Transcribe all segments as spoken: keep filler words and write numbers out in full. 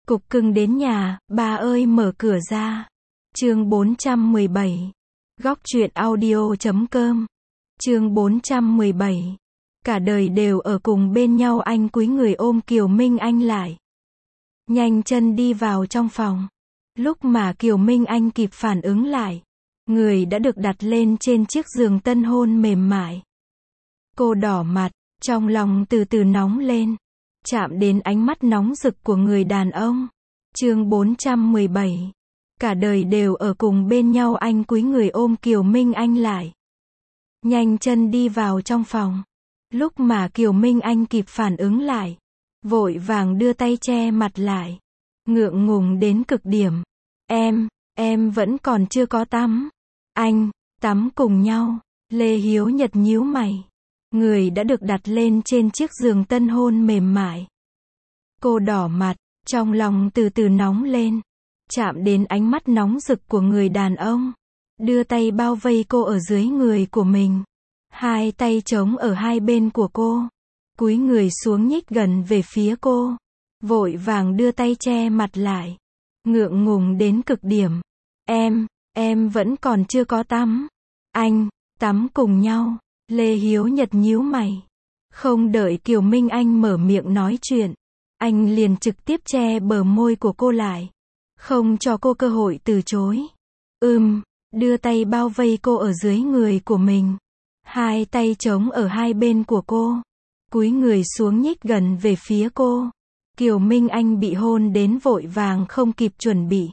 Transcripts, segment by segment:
Cục cưng đến nhà, bà ơi mở cửa ra. Chương bốn trăm mười bảy. Góc truyện audio chấm com. Chương bốn trăm mười bảy. Cả đời đều ở cùng bên nhau, anh cúi người ôm Kiều Minh Anh lại. Nhanh chân đi vào trong phòng. Lúc mà Kiều Minh Anh kịp phản ứng lại, người đã được đặt lên trên chiếc giường tân hôn mềm mại. Cô đỏ mặt, trong lòng từ từ nóng lên, chạm đến ánh mắt nóng rực của người đàn ông. Chương bốn trăm mười bảy. Cả đời đều ở cùng bên nhau, anh cúi người ôm Kiều Minh Anh lại. Nhanh chân đi vào trong phòng. Lúc mà Kiều Minh Anh kịp phản ứng lại, vội vàng đưa tay che mặt lại. Ngượng ngùng đến cực điểm. Em, em vẫn còn chưa có tắm. Anh, tắm cùng nhau. Lê Hiếu Nhật nhíu mày. Người đã được đặt lên trên chiếc giường tân hôn mềm mại. Cô đỏ mặt, trong lòng từ từ nóng lên, chạm đến ánh mắt nóng rực của người đàn ông. Đưa tay bao vây cô ở dưới người của mình. Hai tay trống ở hai bên của cô. Cúi người xuống nhích gần về phía cô. Vội vàng đưa tay che mặt lại. Ngượng ngùng đến cực điểm. Em, em vẫn còn chưa có tắm. Anh, tắm cùng nhau. Lê Hiếu Nhật nhíu mày. Không đợi Kiều Minh Anh mở miệng nói chuyện, anh liền trực tiếp che bờ môi của cô lại. Không cho cô cơ hội từ chối. Ừm, đưa tay bao vây cô ở dưới người của mình. Hai tay trống ở hai bên của cô. Cúi người xuống nhích gần về phía cô. Kiều Minh Anh bị hôn đến vội vàng không kịp chuẩn bị.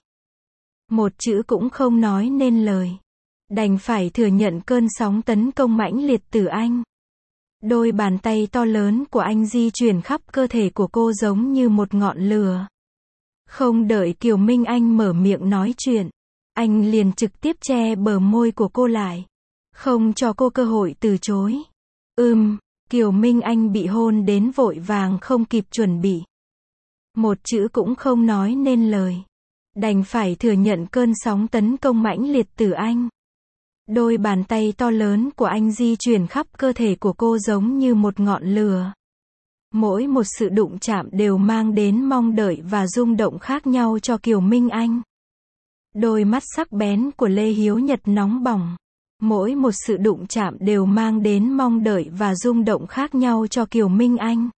Một chữ cũng không nói nên lời. Đành phải thừa nhận cơn sóng tấn công mãnh liệt từ anh. Đôi bàn tay to lớn của anh di chuyển khắp cơ thể của cô giống như một ngọn lửa. Không đợi Kiều Minh Anh mở miệng nói chuyện, anh liền trực tiếp che bờ môi của cô lại. Không cho cô cơ hội từ chối. Ừm, Kiều Minh Anh bị hôn đến vội vàng không kịp chuẩn bị. Một chữ cũng không nói nên lời. Đành phải thừa nhận cơn sóng tấn công mãnh liệt từ anh. Đôi bàn tay to lớn của anh di chuyển khắp cơ thể của cô giống như một ngọn lửa. Mỗi một sự đụng chạm đều mang đến mong đợi và rung động khác nhau cho Kiều Minh Anh. Đôi mắt sắc bén của Lê Hiếu Nhật nóng bỏng. Mỗi một sự đụng chạm đều mang đến mong đợi và rung động khác nhau cho Kiều Minh Anh.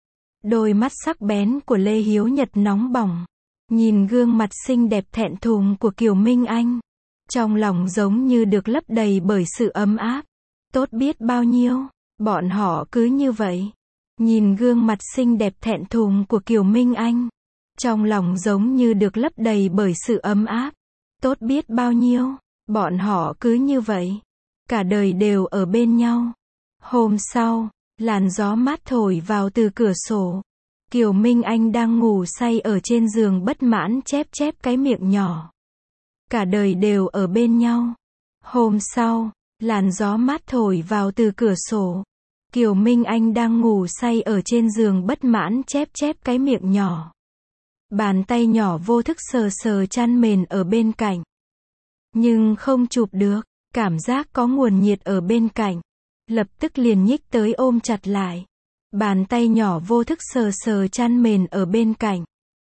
Đôi mắt sắc bén của Lê Hiếu Nhật nóng bỏng. Nhìn gương mặt xinh đẹp thẹn thùng của Kiều Minh Anh, trong lòng giống như được lấp đầy bởi sự ấm áp. Tốt biết bao nhiêu. Bọn họ cứ như vậy. Nhìn gương mặt xinh đẹp thẹn thùng của Kiều Minh Anh, trong lòng giống như được lấp đầy bởi sự ấm áp. Tốt biết bao nhiêu. Bọn họ cứ như vậy. Cả đời đều ở bên nhau. Hôm sau, làn gió mát thổi vào từ cửa sổ. Kiều Minh Anh đang ngủ say ở trên giường bất mãn chép chép cái miệng nhỏ. Cả đời đều ở bên nhau. Hôm sau, làn gió mát thổi vào từ cửa sổ. Kiều Minh Anh đang ngủ say ở trên giường bất mãn chép chép cái miệng nhỏ. Bàn tay nhỏ vô thức sờ sờ chăn mền ở bên cạnh. Nhưng không chụp được, cảm giác có nguồn nhiệt ở bên cạnh. Lập tức liền nhích tới ôm chặt lại. Bàn tay nhỏ vô thức sờ sờ chăn mền ở bên cạnh.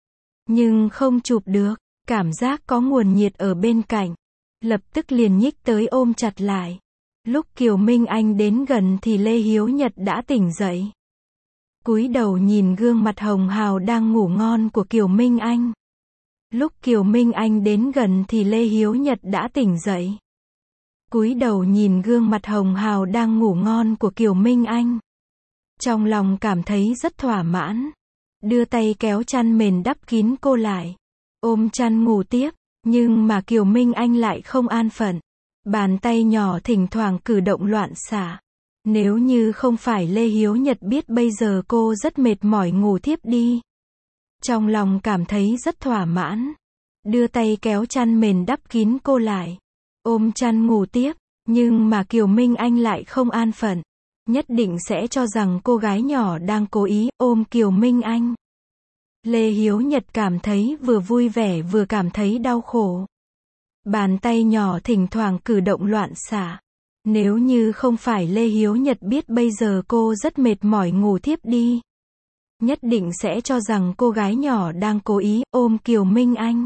Nhưng không chụp được, cảm giác có nguồn nhiệt ở bên cạnh. Lập tức liền nhích tới ôm chặt lại. Lúc Kiều Minh Anh đến gần thì Lê Hiếu Nhật đã tỉnh dậy. Cúi đầu nhìn gương mặt hồng hào đang ngủ ngon của Kiều Minh Anh. Lúc Kiều Minh Anh đến gần thì Lê Hiếu Nhật đã tỉnh dậy. Cúi đầu nhìn gương mặt hồng hào đang ngủ ngon của Kiều Minh Anh. Trong lòng cảm thấy rất thỏa mãn. Đưa tay kéo chăn mền đắp kín cô lại. Ôm chăn ngủ tiếp. Nhưng mà Kiều Minh Anh lại không an phận. Bàn tay nhỏ thỉnh thoảng cử động loạn xạ. Nếu như không phải Lê Hiếu Nhật biết bây giờ cô rất mệt mỏi ngủ thiếp đi. Trong lòng cảm thấy rất thỏa mãn. Đưa tay kéo chăn mền đắp kín cô lại. Ôm chăn ngủ tiếp. Nhưng mà Kiều Minh Anh lại không an phận. Nhất định sẽ cho rằng cô gái nhỏ đang cố ý ôm Kiều Minh Anh. Lê Hiếu Nhật cảm thấy vừa vui vẻ vừa cảm thấy đau khổ. Bàn tay nhỏ thỉnh thoảng cử động loạn xạ. Nếu như không phải Lê Hiếu Nhật biết bây giờ cô rất mệt mỏi ngủ thiếp đi. nhất định sẽ cho rằng cô gái nhỏ đang cố ý ôm Kiều Minh Anh.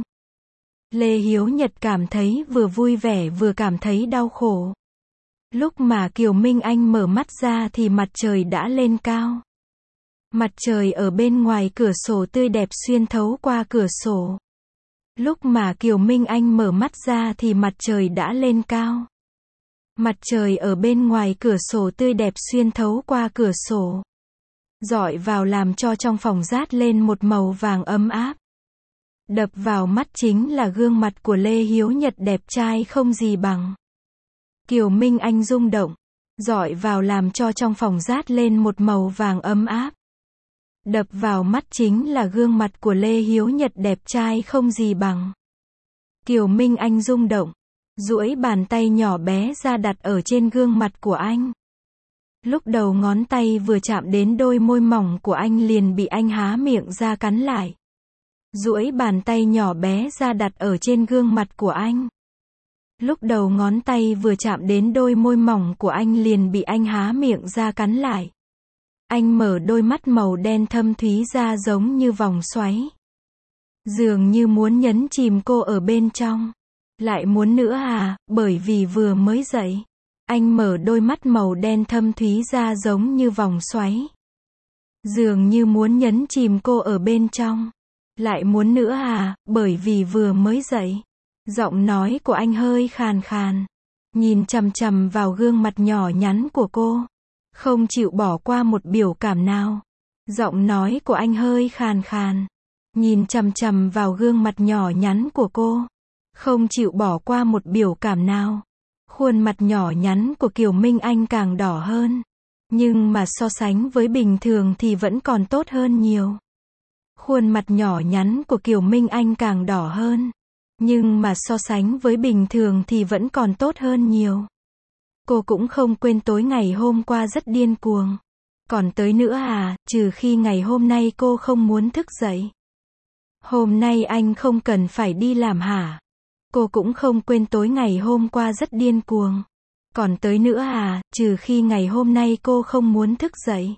Lê Hiếu Nhật cảm thấy vừa vui vẻ vừa cảm thấy đau khổ. Lúc mà Kiều Minh Anh mở mắt ra thì mặt trời đã lên cao. Mặt trời ở bên ngoài cửa sổ tươi đẹp xuyên thấu qua cửa sổ. Lúc mà Kiều Minh Anh mở mắt ra thì mặt trời đã lên cao. Mặt trời ở bên ngoài cửa sổ tươi đẹp xuyên thấu qua cửa sổ, rọi vào làm cho trong phòng rát lên một màu vàng ấm áp. Đập vào mắt chính là gương mặt của Lê Hiếu Nhật đẹp trai không gì bằng. Kiều Minh Anh rung động, rọi vào làm cho trong phòng rát lên một màu vàng ấm áp. Đập vào mắt chính là gương mặt của Lê Hiếu Nhật đẹp trai không gì bằng. Kiều Minh Anh rung động, duỗi bàn tay nhỏ bé ra đặt ở trên gương mặt của anh. Lúc đầu ngón tay vừa chạm đến đôi môi mỏng của anh liền bị anh há miệng ra cắn lại. Duỗi bàn tay nhỏ bé ra đặt ở trên gương mặt của anh. Lúc đầu ngón tay vừa chạm đến đôi môi mỏng của anh liền bị anh há miệng ra cắn lại. Anh mở đôi mắt màu đen thâm thúy ra giống như vòng xoáy. Dường như muốn nhấn chìm cô ở bên trong. Lại muốn nữa à, bởi vì vừa mới dậy. Anh mở đôi mắt màu đen thâm thúy ra giống như vòng xoáy. Dường như muốn nhấn chìm cô ở bên trong. Lại muốn nữa à, bởi vì vừa mới dậy. Giọng nói của anh hơi khàn khàn. Nhìn chằm chằm vào gương mặt nhỏ nhắn của cô. Không chịu bỏ qua một biểu cảm nào. Giọng nói của anh hơi khàn khàn. Nhìn chằm chằm vào gương mặt nhỏ nhắn của cô. Không chịu bỏ qua một biểu cảm nào. Khuôn mặt nhỏ nhắn của Kiều Minh Anh càng đỏ hơn. Nhưng mà so sánh với bình thường thì vẫn còn tốt hơn nhiều. Khuôn mặt nhỏ nhắn của Kiều Minh Anh càng đỏ hơn. Nhưng mà so sánh với bình thường thì vẫn còn tốt hơn nhiều. Cô cũng không quên tối ngày hôm qua rất điên cuồng. Còn tới nữa à, trừ khi ngày hôm nay cô không muốn thức dậy. Hôm nay anh không cần phải đi làm hả? Cô cũng không quên tối ngày hôm qua rất điên cuồng. Còn tới nữa à, trừ khi ngày hôm nay cô không muốn thức dậy.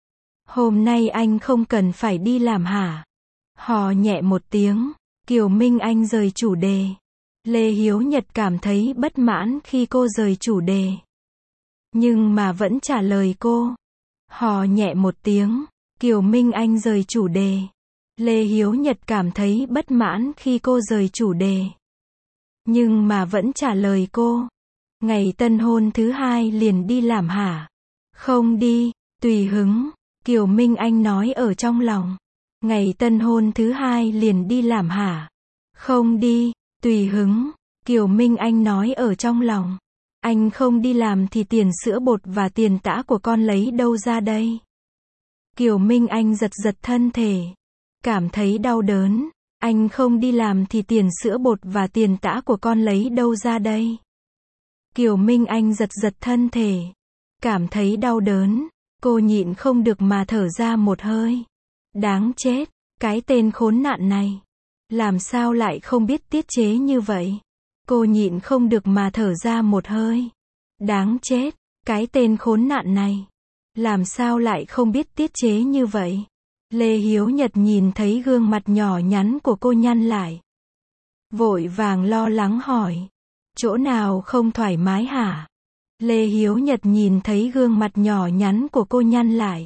Hôm nay anh không cần phải đi làm hả? Hò nhẹ một tiếng, Kiều Minh Anh rời chủ đề. Lê Hiếu Nhật cảm thấy bất mãn khi cô rời chủ đề. Nhưng mà vẫn trả lời cô. Hò nhẹ một tiếng, Kiều Minh Anh rời chủ đề. Lê Hiếu Nhật cảm thấy bất mãn khi cô rời chủ đề. Nhưng mà vẫn trả lời cô. Ngày tân hôn thứ hai liền đi làm hả? Không đi, tùy hứng, Kiều Minh Anh nói ở trong lòng. Ngày tân hôn thứ hai liền đi làm hả? Không đi, tùy hứng, Kiều Minh Anh nói ở trong lòng. Anh không đi làm thì tiền sữa bột và tiền tã của con lấy đâu ra đây? Kiều Minh Anh giật giật thân thể. Cảm thấy đau đớn. Anh không đi làm thì tiền sữa bột và tiền tã của con lấy đâu ra đây? Kiều Minh Anh giật giật thân thể. Cảm thấy đau đớn. Cô nhịn không được mà thở ra một hơi. Đáng chết, cái tên khốn nạn này. Làm sao lại không biết tiết chế như vậy? Cô nhịn không được mà thở ra một hơi. Đáng chết, cái tên khốn nạn này. Làm sao lại không biết tiết chế như vậy? Lê Hiếu Nhật nhìn thấy gương mặt nhỏ nhắn của cô nhăn lại. Vội vàng lo lắng hỏi. Chỗ nào không thoải mái hả? Lê Hiếu Nhật nhìn thấy gương mặt nhỏ nhắn của cô nhăn lại.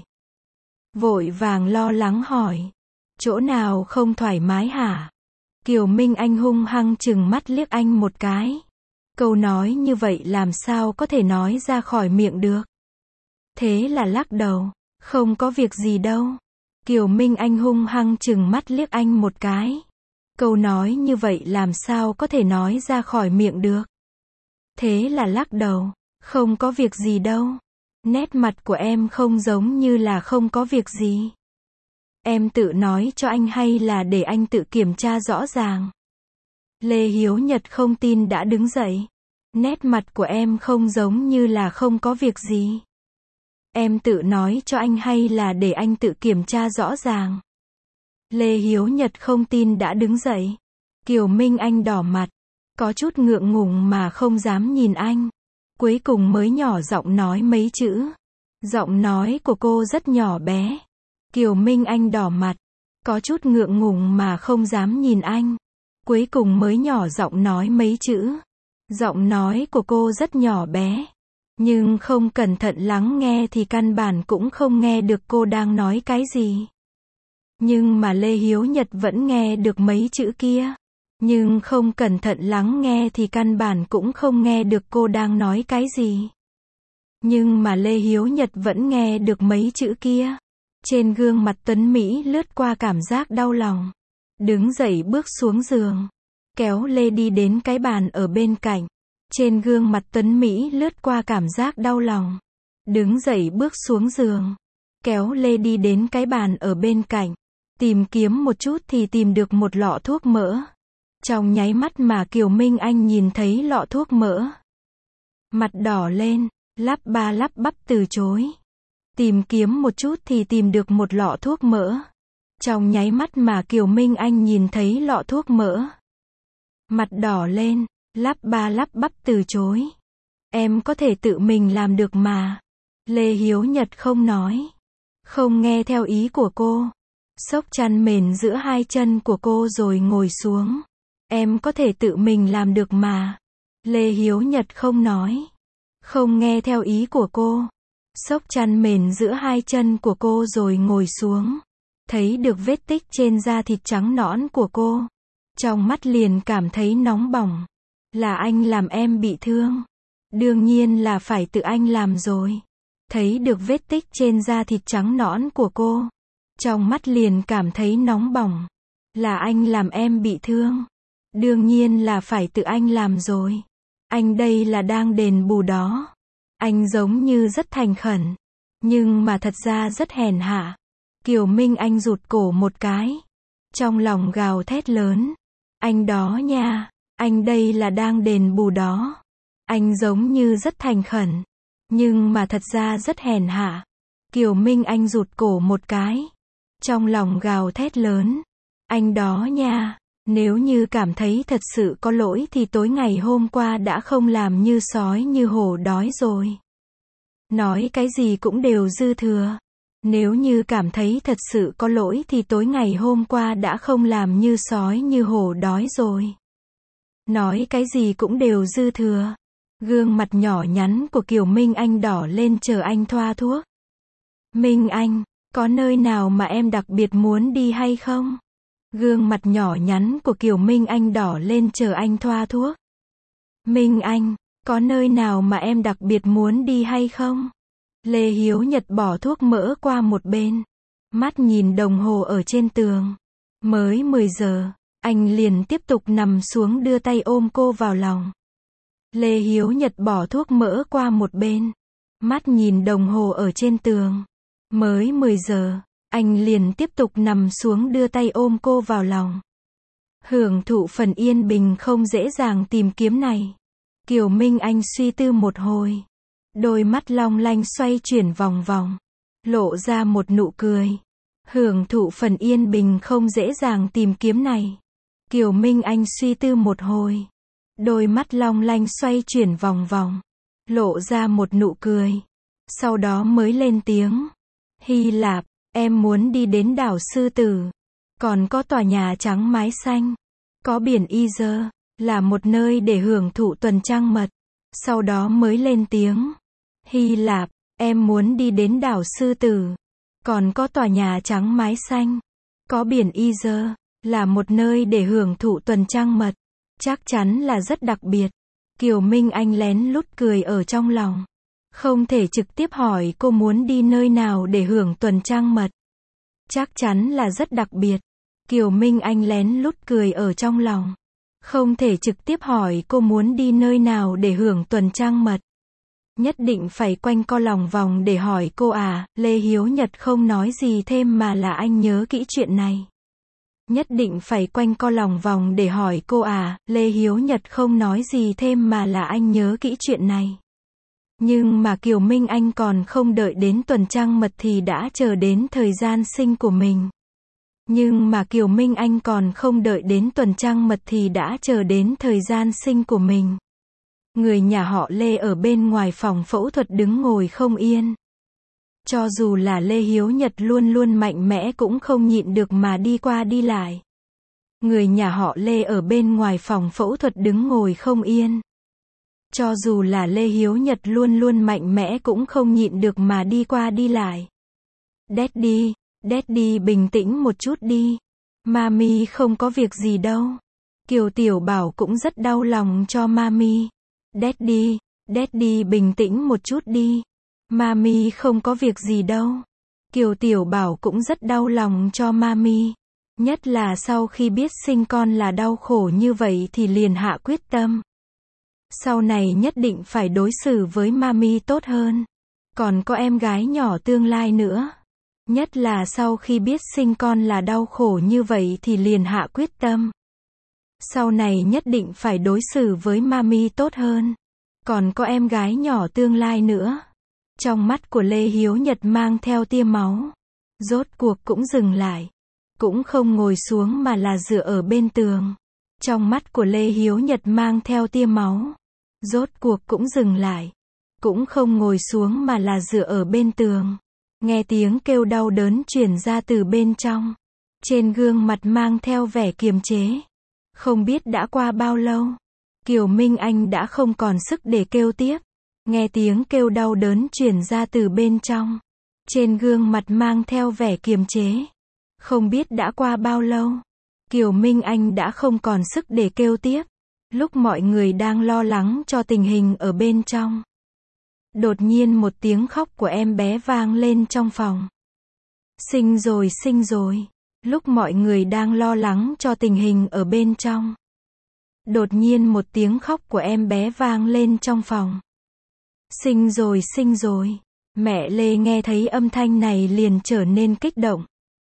Vội vàng lo lắng hỏi. Chỗ nào không thoải mái hả? Kiều Minh Anh hung hăng chừng mắt liếc anh một cái. Câu nói như vậy làm sao có thể nói ra khỏi miệng được? Thế là lắc đầu. Không có việc gì đâu. Kiều Minh Anh hung hăng chừng mắt liếc anh một cái. Câu nói như vậy làm sao có thể nói ra khỏi miệng được? Thế là lắc đầu. Không có việc gì đâu. Nét mặt của em không giống như là không có việc gì. Em tự nói cho anh hay là để anh tự kiểm tra rõ ràng? Lê Hiếu Nhật không tin đã đứng dậy. Nét mặt của em không giống như là không có việc gì. Em tự nói cho anh hay là để anh tự kiểm tra rõ ràng? Lê Hiếu Nhật không tin đã đứng dậy. Kiều Minh Anh đỏ mặt. Có chút ngượng ngùng mà không dám nhìn anh. Cuối cùng mới nhỏ giọng nói mấy chữ. Giọng nói của cô rất nhỏ bé. Kiều Minh Anh đỏ mặt, có chút ngượng ngùng mà không dám nhìn anh. Cuối cùng mới nhỏ giọng nói mấy chữ. Giọng nói của cô rất nhỏ bé, nhưng không cẩn thận lắng nghe thì căn bản cũng không nghe được cô đang nói cái gì. Nhưng mà Lê Hiếu Nhật vẫn nghe được mấy chữ kia. Nhưng không cẩn thận lắng nghe thì căn bản cũng không nghe được cô đang nói cái gì. Nhưng mà Lê Hiếu Nhật vẫn nghe được mấy chữ kia. Trên gương mặt Tuấn Mỹ lướt qua cảm giác đau lòng. Đứng dậy bước xuống giường, kéo Lê đi đến cái bàn ở bên cạnh. Trên gương mặt Tuấn Mỹ lướt qua cảm giác đau lòng. Đứng dậy bước xuống giường, kéo Lê đi đến cái bàn ở bên cạnh. Tìm kiếm một chút thì tìm được một lọ thuốc mỡ. Trong nháy mắt mà Kiều Minh Anh nhìn thấy lọ thuốc mỡ, mặt đỏ lên, lắp ba lắp bắp từ chối. Tìm kiếm một chút thì tìm được một lọ thuốc mỡ. Trong nháy mắt mà Kiều Minh Anh nhìn thấy lọ thuốc mỡ, mặt đỏ lên, lắp ba lắp bắp từ chối. Em có thể tự mình làm được mà. Lê Hiếu Nhật không nói, không nghe theo ý của cô. Xốc chăn mền giữa hai chân của cô rồi ngồi xuống. Em có thể tự mình làm được mà. Lê Hiếu Nhật không nói, không nghe theo ý của cô. Xốc chăn mền giữa hai chân của cô rồi ngồi xuống. Thấy được vết tích trên da thịt trắng nõn của cô, trong mắt liền cảm thấy nóng bỏng. Là anh làm em bị thương. Đương nhiên là phải tự anh làm rồi. Thấy được vết tích trên da thịt trắng nõn của cô, trong mắt liền cảm thấy nóng bỏng. Là anh làm em bị thương. Đương nhiên là phải tự anh làm rồi. Anh đây là đang đền bù đó. Anh giống như rất thành khẩn, nhưng mà thật ra rất hèn hạ. Kiều Minh Anh rụt cổ một cái, trong lòng gào thét lớn. Anh đó nha, anh đây là đang đền bù đó. Anh giống như rất thành khẩn, nhưng mà thật ra rất hèn hạ. Kiều Minh Anh rụt cổ một cái, trong lòng gào thét lớn. Anh đó nha, nếu như cảm thấy thật sự có lỗi thì tối ngày hôm qua đã không làm như sói như hổ đói rồi. Nói cái gì cũng đều dư thừa. Nếu như cảm thấy thật sự có lỗi thì tối ngày hôm qua đã không làm như sói như hổ đói rồi. Nói cái gì cũng đều dư thừa. Gương mặt nhỏ nhắn của Kiều Minh Anh đỏ lên chờ anh thoa thuốc. Minh Anh, có nơi nào mà em đặc biệt muốn đi hay không? Gương mặt nhỏ nhắn của Kiều Minh Anh đỏ lên chờ anh thoa thuốc. Minh Anh, có nơi nào mà em đặc biệt muốn đi hay không? Lê Hiếu Nhật bỏ thuốc mỡ qua một bên. Mắt nhìn đồng hồ ở trên tường. Mới mười giờ, anh liền tiếp tục nằm xuống đưa tay ôm cô vào lòng. Lê Hiếu Nhật bỏ thuốc mỡ qua một bên. Mắt nhìn đồng hồ ở trên tường. Mới mười giờ, anh liền tiếp tục nằm xuống đưa tay ôm cô vào lòng. Hưởng thụ phần yên bình không dễ dàng tìm kiếm này. Kiều Minh Anh suy tư một hồi. Đôi mắt long lanh xoay chuyển vòng vòng. Lộ ra một nụ cười. Hưởng thụ phần yên bình không dễ dàng tìm kiếm này. Kiều Minh Anh suy tư một hồi. Đôi mắt long lanh xoay chuyển vòng vòng. Lộ ra một nụ cười. Sau đó mới lên tiếng. Hy Lạp, em muốn đi đến đảo Sư Tử. Còn có tòa nhà trắng mái xanh. Có biển Iser, là một nơi để hưởng thụ tuần trăng mật. Sau đó mới lên tiếng. Hy Lạp, em muốn đi đến đảo Sư Tử. Còn có tòa nhà trắng mái xanh. Có biển Iser, là một nơi để hưởng thụ tuần trăng mật. Chắc chắn là rất đặc biệt. Kiều Minh Anh lén lút cười ở trong lòng. Không thể trực tiếp hỏi cô muốn đi nơi nào để hưởng tuần trăng mật. Chắc chắn là rất đặc biệt. Kiều Minh Anh lén lút cười ở trong lòng. Không thể trực tiếp hỏi cô muốn đi nơi nào để hưởng tuần trăng mật. Nhất định phải quanh co lòng vòng để hỏi cô à. Lê Hiếu Nhật không nói gì thêm mà là anh nhớ kỹ chuyện này. Nhất định phải quanh co lòng vòng để hỏi cô à. Lê Hiếu Nhật không nói gì thêm mà là anh nhớ kỹ chuyện này. Nhưng mà Kiều Minh Anh còn không đợi đến tuần trăng mật thì đã chờ đến thời gian sinh của mình. Nhưng mà Kiều Minh Anh còn không đợi đến tuần trăng mật thì đã chờ đến thời gian sinh của mình. Người nhà họ Lê ở bên ngoài phòng phẫu thuật đứng ngồi không yên. Cho dù là Lê Hiếu Nhật luôn luôn mạnh mẽ cũng không nhịn được mà đi qua đi lại. Người nhà họ Lê ở bên ngoài phòng phẫu thuật đứng ngồi không yên. Cho dù là Lê Hiếu Nhật luôn luôn mạnh mẽ cũng không nhịn được mà đi qua đi lại. Daddy, Daddy bình tĩnh một chút đi. Mami không có việc gì đâu. Kiều Tiểu Bảo cũng rất đau lòng cho Mami. Daddy, Daddy bình tĩnh một chút đi. Mami không có việc gì đâu. Kiều Tiểu Bảo cũng rất đau lòng cho Mami. Nhất là sau khi biết sinh con là đau khổ như vậy thì liền hạ quyết tâm. Sau này nhất định phải đối xử với Mami tốt hơn. Còn có em gái nhỏ tương lai nữa. Nhất là sau khi biết sinh con là đau khổ như vậy thì liền hạ quyết tâm. Sau này nhất định phải đối xử với Mami tốt hơn. Còn có em gái nhỏ tương lai nữa. Trong mắt của Lê Hiếu Nhật mang theo tia máu. Rốt cuộc cũng dừng lại. Cũng không ngồi xuống mà là dựa ở bên tường. Trong mắt của Lê Hiếu Nhật mang theo tia máu. Rốt cuộc cũng dừng lại. Cũng không ngồi xuống mà là dựa ở bên tường. Nghe tiếng kêu đau đớn truyền ra từ bên trong. Trên gương mặt mang theo vẻ kiềm chế. Không biết đã qua bao lâu. Kiều Minh Anh đã không còn sức để kêu tiếp. Nghe tiếng kêu đau đớn truyền ra từ bên trong. Trên gương mặt mang theo vẻ kiềm chế. Không biết đã qua bao lâu. Kiều Minh Anh đã không còn sức để kêu tiếp. Lúc mọi người đang lo lắng cho tình hình ở bên trong. Đột nhiên một tiếng khóc của em bé vang lên trong phòng. Sinh rồi, sinh rồi. Lúc mọi người đang lo lắng cho tình hình ở bên trong. Đột nhiên một tiếng khóc của em bé vang lên trong phòng. Sinh rồi, sinh rồi. Mẹ Lê nghe thấy âm thanh này liền trở nên kích động.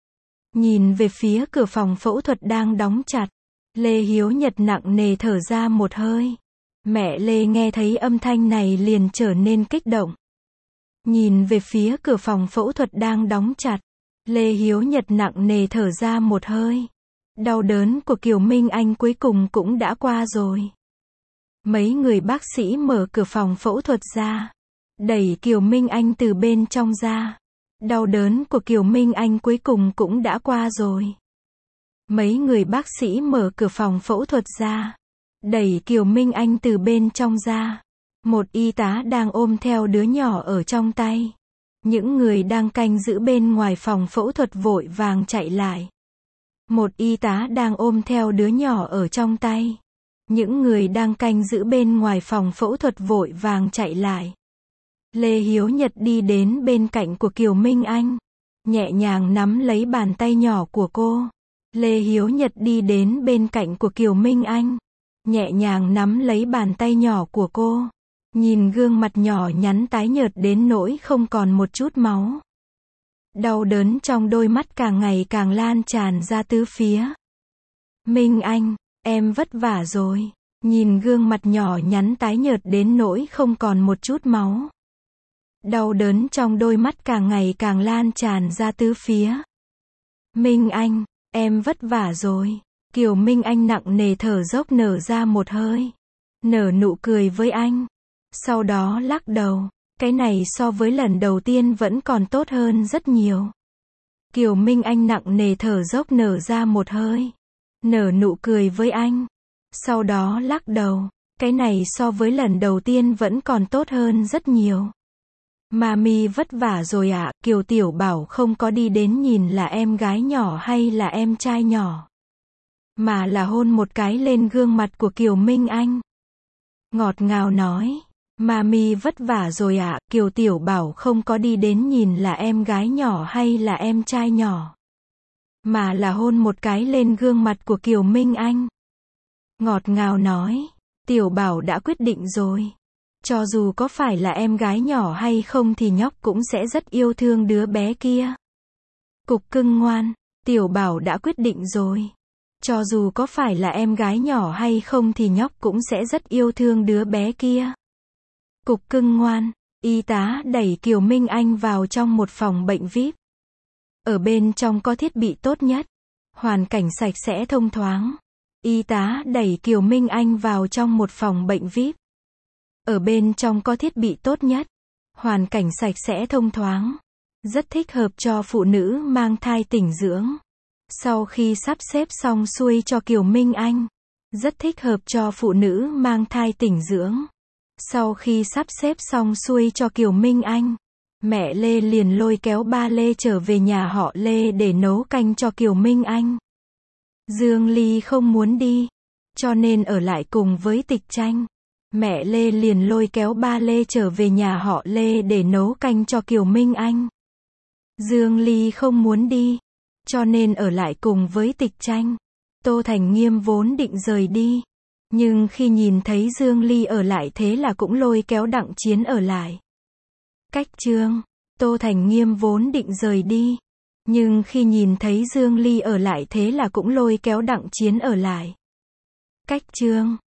Nhìn về phía cửa phòng phẫu thuật đang đóng chặt. Lê Hiếu Nhật nặng nề thở ra một hơi. Mẹ Lê nghe thấy âm thanh này liền trở nên kích động. Nhìn về phía cửa phòng phẫu thuật đang đóng chặt. Lê Hiếu Nhật nặng nề thở ra một hơi. Đau đớn của Kiều Minh Anh cuối cùng cũng đã qua rồi. Mấy người bác sĩ mở cửa phòng phẫu thuật ra. Đẩy Kiều Minh Anh từ bên trong ra. Đau đớn của Kiều Minh Anh cuối cùng cũng đã qua rồi. Mấy người bác sĩ mở cửa phòng phẫu thuật ra. Đẩy Kiều Minh Anh từ bên trong ra. Một y tá đang ôm theo đứa nhỏ ở trong tay. Những người đang canh giữ bên ngoài phòng phẫu thuật vội vàng chạy lại. Một y tá đang ôm theo đứa nhỏ ở trong tay. Những người đang canh giữ bên ngoài phòng phẫu thuật vội vàng chạy lại. Lê Hiếu Nhật đi đến bên cạnh của Kiều Minh Anh. Nhẹ nhàng nắm lấy bàn tay nhỏ của cô. Lê Hiếu Nhật đi đến bên cạnh của Kiều Minh Anh. Nhẹ nhàng nắm lấy bàn tay nhỏ của cô. Nhìn gương mặt nhỏ nhắn tái nhợt đến nỗi không còn một chút máu. Đau đớn trong đôi mắt càng ngày càng lan tràn ra tứ phía. Minh Anh, em vất vả rồi. Nhìn gương mặt nhỏ nhắn tái nhợt đến nỗi không còn một chút máu. Đau đớn trong đôi mắt càng ngày càng lan tràn ra tứ phía. Minh Anh, em vất vả rồi. Kiều Minh Anh nặng nề thở dốc nở ra một hơi. Nở nụ cười với anh. Sau đó lắc đầu. Cái này so với lần đầu tiên vẫn còn tốt hơn rất nhiều. Kiều Minh Anh nặng nề thở dốc nở ra một hơi. Nở nụ cười với anh. Sau đó lắc đầu. Cái này so với lần đầu tiên vẫn còn tốt hơn rất nhiều. Mami vất vả rồi ạ. À? Kiều Tiểu Bảo không có đi đến nhìn là em gái nhỏ hay là em trai nhỏ. Mà là hôn một cái lên gương mặt của Kiều Minh Anh. Ngọt ngào nói. Mami vất vả rồi ạ. À? Kiều Tiểu Bảo không có đi đến nhìn là em gái nhỏ hay là em trai nhỏ. Mà là hôn một cái lên gương mặt của Kiều Minh Anh. Ngọt ngào nói. Tiểu Bảo đã quyết định rồi. Cho dù có phải là em gái nhỏ hay không thì nhóc cũng sẽ rất yêu thương đứa bé kia. Cục cưng ngoan. Tiểu Bảo đã quyết định rồi. Cho dù có phải là em gái nhỏ hay không thì nhóc cũng sẽ rất yêu thương đứa bé kia. Cục cưng ngoan. Y tá đẩy Kiều Minh Anh vào trong một phòng bệnh vi ai pi. Ở bên trong có thiết bị tốt nhất. Hoàn cảnh sạch sẽ thông thoáng. Y tá đẩy Kiều Minh Anh vào trong một phòng bệnh vi ai pi. Ở bên trong có thiết bị tốt nhất. Hoàn cảnh sạch sẽ thông thoáng. Rất thích hợp cho phụ nữ mang thai tĩnh dưỡng. Sau khi sắp xếp xong xuôi cho Kiều Minh Anh. Rất thích hợp cho phụ nữ mang thai tĩnh dưỡng. Sau khi sắp xếp xong xuôi cho Kiều Minh Anh, mẹ Lê liền lôi kéo ba Lê trở về nhà họ Lê để nấu canh cho Kiều Minh Anh. Dương Ly không muốn đi, cho nên ở lại cùng với Tịch Tranh. Mẹ Lê liền lôi kéo ba Lê trở về nhà họ Lê để nấu canh cho Kiều Minh Anh. Dương Ly không muốn đi, cho nên ở lại cùng với Tịch Tranh. Tô Thành Nghiêm vốn định rời đi, nhưng khi nhìn thấy Dương Ly ở lại thế là cũng lôi kéo Đặng Chiến ở lại. Cách chương, Tô Thành Nghiêm vốn định rời đi, nhưng khi nhìn thấy Dương Ly ở lại thế là cũng lôi kéo Đặng Chiến ở lại. Cách chương.